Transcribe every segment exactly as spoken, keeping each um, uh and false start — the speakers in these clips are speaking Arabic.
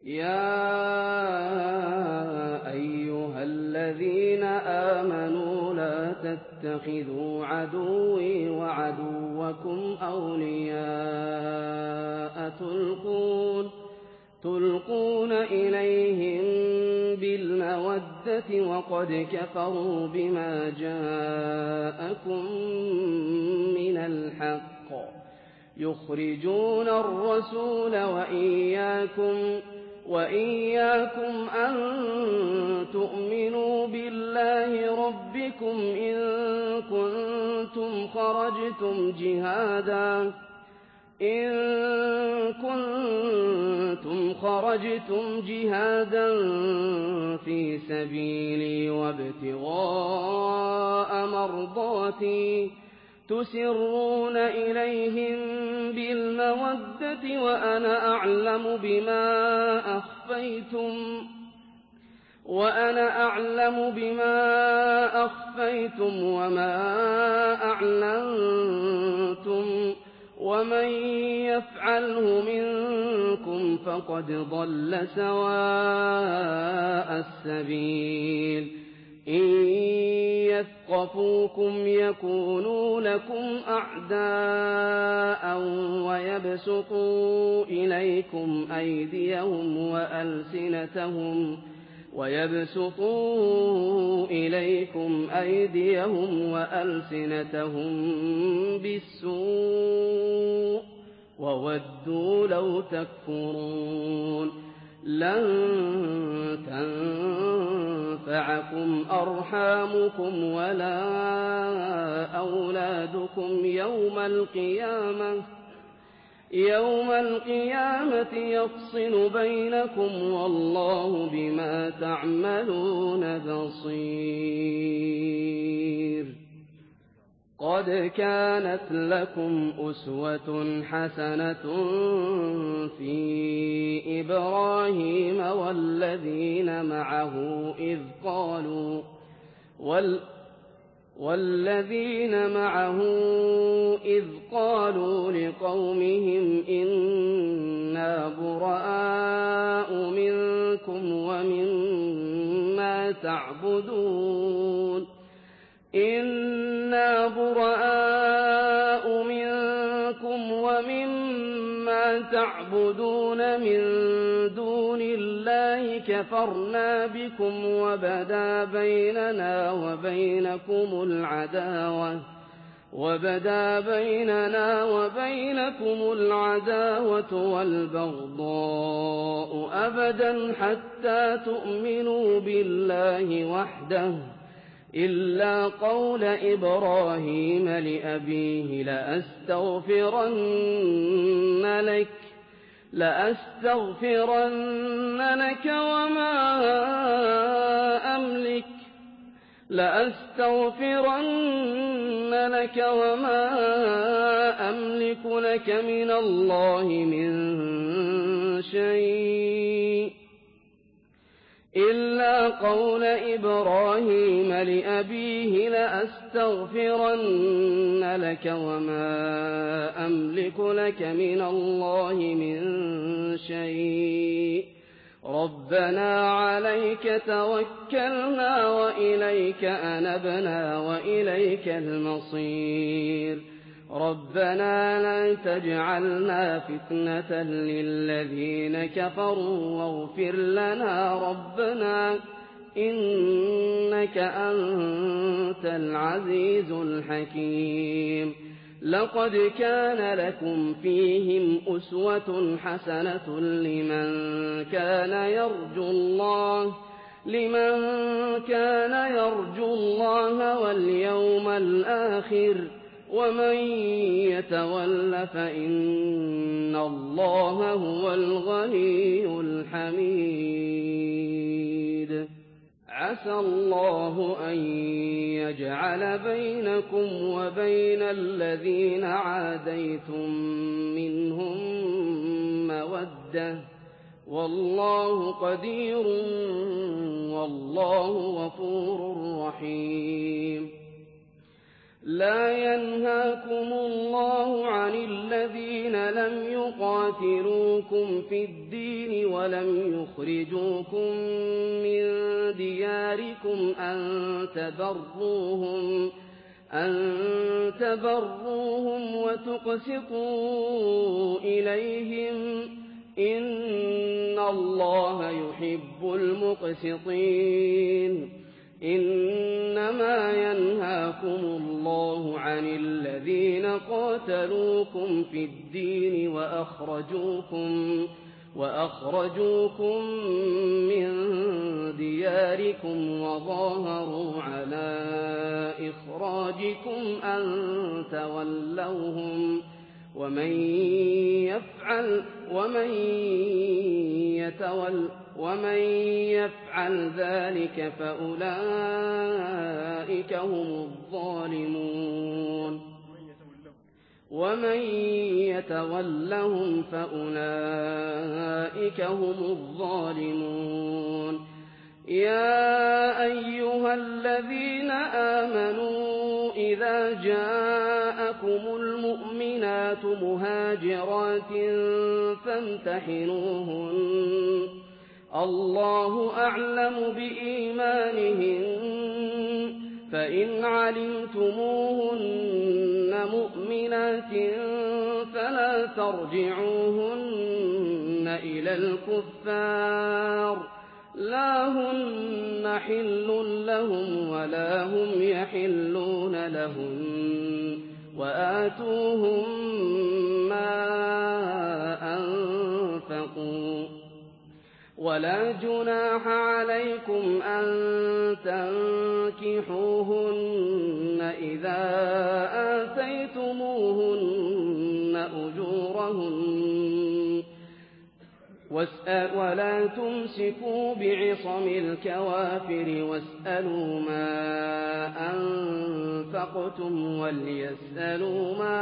يَا أَيُّهَا الَّذِينَ آمَنُوا لَا تَتَّخِذُوا عَدُوِّي وَعَدُوَّكُمْ أَوْلِيَاءَ تُلْقُونَ تُلْقُونَ إِلَيْهِم بِالْمَوَدَّةِ وَقَدْ كَفَرُوا بِمَا جَاءَكُم مِّنَ الْحَقِّ يُخْرِجُونَ الرَّسُولَ وَإِيَّاكُمْ وَإِيَّاكُمْ أَن تُؤْمِنُوا بِاللَّهِ رَبِّكُمْ إِن كُنتُمْ خَرَجْتُمْ جِهَادًا إِن كُنتُمْ خَرَجْتُمْ جِهَادًا فِي سَبِيلِي وَابْتِغَاءَ مَرْضَاتِي تُسِرُّونَ إِلَيْهِم بِالْمَوَدَّةِ وَأَنَا أَعْلَمُ بِمَا أَخْفَيْتُمْ وَأَنَا أَعْلَمُ بِمَا أَخْفَيْتُمْ وَمَا أَعْلَنتُمْ وَمَن يَفْعَلْهُ مِنكُمْ فَقَدْ ضَلَّ سَوَاءَ السَّبِيلِ إِن يَثْقَفُوكُمْ يَكُونُوا لَكُمْ أَعْدَاءً وَيَبْسُطُوا إِلَيْكُمْ أَيْدِيَهُمْ وَأَلْسِنَتَهُمْ وَيَبْسُطُوا إِلَيْكُمْ أَيْدِيَهُمْ وَأَلْسِنَتَهُم بِالسُّوءِ وَوَدُّوا لَوْ تَكْفُرُونَ لَن تَنفَعَكُمْ أَرْحَامُكُمْ وَلَا أَوْلَادُكُمْ يَوْمَ الْقِيَامَةِ يَوْمَ الْقِيَامَةِ يَفْصِلُ بَيْنَكُمْ وَاللَّهُ بِمَا تَعْمَلُونَ بَصِيرٌ قَدْ كَانَتْ لَكُمْ أُسْوَةٌ حَسَنَةٌ فِي إِبْرَاهِيمَ وَالَّذِينَ مَعَهُ إِذْ قَالُوا وَالْ وَالَّذِينَ مَعَهُ إِذْ قَالُوا لِقَوْمِهِمْ إِنَّا بُرَآءُ مِنكُمْ وَمِمَّا تَعْبُدُونَ إِنَّا بُرَآءُ مِنكُمْ وَمِمَّا تَعْبُدُونَ مِن دُونِ اللَّهِ كَفَرْنَا بِكُمْ وَبَدَا بَيْنَنَا وَبَيْنَكُمُ الْعَدَاوَةُ وَبَدَا بَيْنَنَا وَبَيْنَكُمُ الْعَدَاوَةُ وَالْبَغْضَاءُ أَبَدًا حَتَّىٰ تُؤْمِنُوا بِاللَّهِ وَحْدَهُ إِلَّا قَوْلَ إِبْرَاهِيمَ لِأَبِيهِ لَأَسْتَغْفِرَنَّ لَكَ لَأَسْتَغْفِرَنَّ لَكَ وَمَا أَمْلِكُ لَأَسْتَغْفِرَنَّ لَكَ وَمَا أَمْلِكُ لَكَ مِنَ اللَّهِ مِن شَيْءٍ إِلَّا قَوْلَ إِبْرَاهِيمَ لِأَبِيهِ لَأَسْتَغْفِرَنَّ لَكَ وَمَا أَمْلِكُ لَكَ مِنَ اللَّهِ مِن شَيْءٍ رَبَّنَا عَلَيْكَ تَوَكَّلْنَا وَإِلَيْكَ أَنَبْنَا وَإِلَيْكَ الْمَصِيرُ رَبَّنَا لَا تَجْعَلْنَا فِتْنَةً لِّلَّذِينَ كَفَرُوا وَاغْفِرْ لَنَا رَبَّنَا إِنَّكَ أَنتَ الْعَزِيزُ الْحَكِيمُ لَقَدْ كَانَ لَكُمْ فِيهِمْ أُسْوَةٌ حَسَنَةٌ لِّمَن كَانَ يَرْجُو اللَّهَ لِمَن كَانَ يَرْجُو اللَّهَ وَالْيَوْمَ الْآخِرَ وَمَن يَتَوَلَّ فَإِنَّ اللَّهَ هُوَ الْغَنِيُّ الْحَمِيدُ عَسَى اللَّهُ أَن يَجْعَلَ بَيْنَكُمْ وَبَيْنَ الَّذِينَ عَادَيْتُم مِّنْهُم مَّوَدَّةً وَاللَّهُ قَدِيرٌ وَاللَّهُ غَفُورٌ رَّحِيمٌ لا ينهاكم الله عن الذين لم يقاتلوكم في الدين ولم يخرجوكم من دياركم أن تبروهم أن تبروهم وتقسطوا إليهم إن الله يحب المقسطين إنما ينهاكم الله عن الذين قاتلوكم في الدين وأخرجوكم وأخرجوكم من دياركم وظاهروا على إخراجكم أن تولوهم ومن يفعل ومن يتول ومن يفعل ذلك فأولئك هم الظالمون ومن يتولهم فأولئك هم الظالمون يا أيها الذين آمنوا إذا جاءكم المؤمنات مهاجرات فامتحنوهن الله أعلم بإيمانهن فإن علمتموهن مؤمنات فلا ترجعوهن إلى الكفار لا هن حل لهم ولا هم يحلون لهم وآتوهم ما أنفقوا ولا جناح عليكم أن تنكحوهن إذا آتيتموهن أجورهن ولا تمسكوا بعصم الكوافر واسألوا ما أنفقتم وليسألوا ما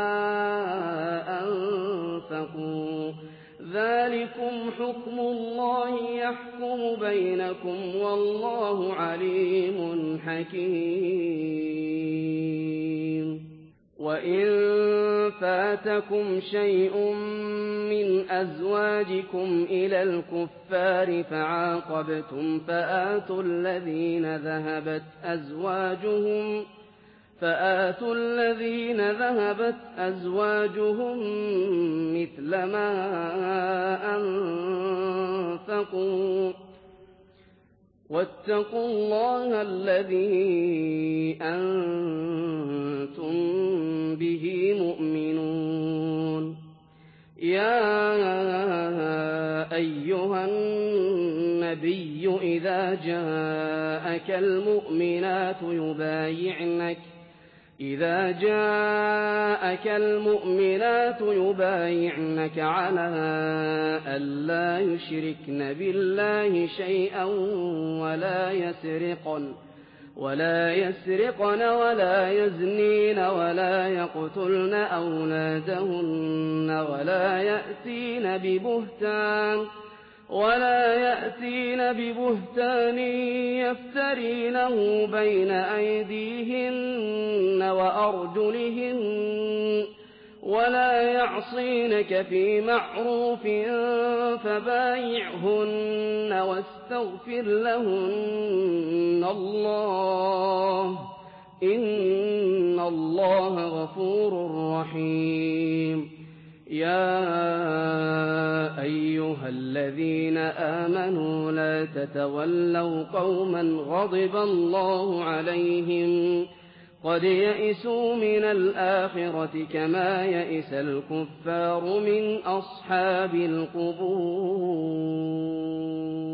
أنفقوا ذلكم حكم الله يحكم بينكم والله عليم حكيم وإن فاتكم شيء من أزواجكم إلى الكفار فعاقبتم فآتوا الذين ذهبت أزواجهم فآتوا الذين ذهبت أزواجهم مثل ما أنفقوا واتقوا الله الذي أنتم به مؤمنون يا أيها النبي إذا جاءك المؤمنات يبايعنك إذا جاءك المؤمنات يبايعنك على ألا يشركن بالله شيئا ولا يسرقن ولا يسرقن ولا يزنين ولا يقتلن أولادهن ولا يأتين ببهتان ولا يأتين ببهتان يفترينه بين أيديهن وأرجلهن ولا يعصينك في معروف فبايعهن واستغفر لهن الله إن الله غفور رحيم يا أيها الذين آمنوا لا تتولوا قوما غضب الله عليهم قد يئسوا من الآخرة كما يئس الكفار من أصحاب القبور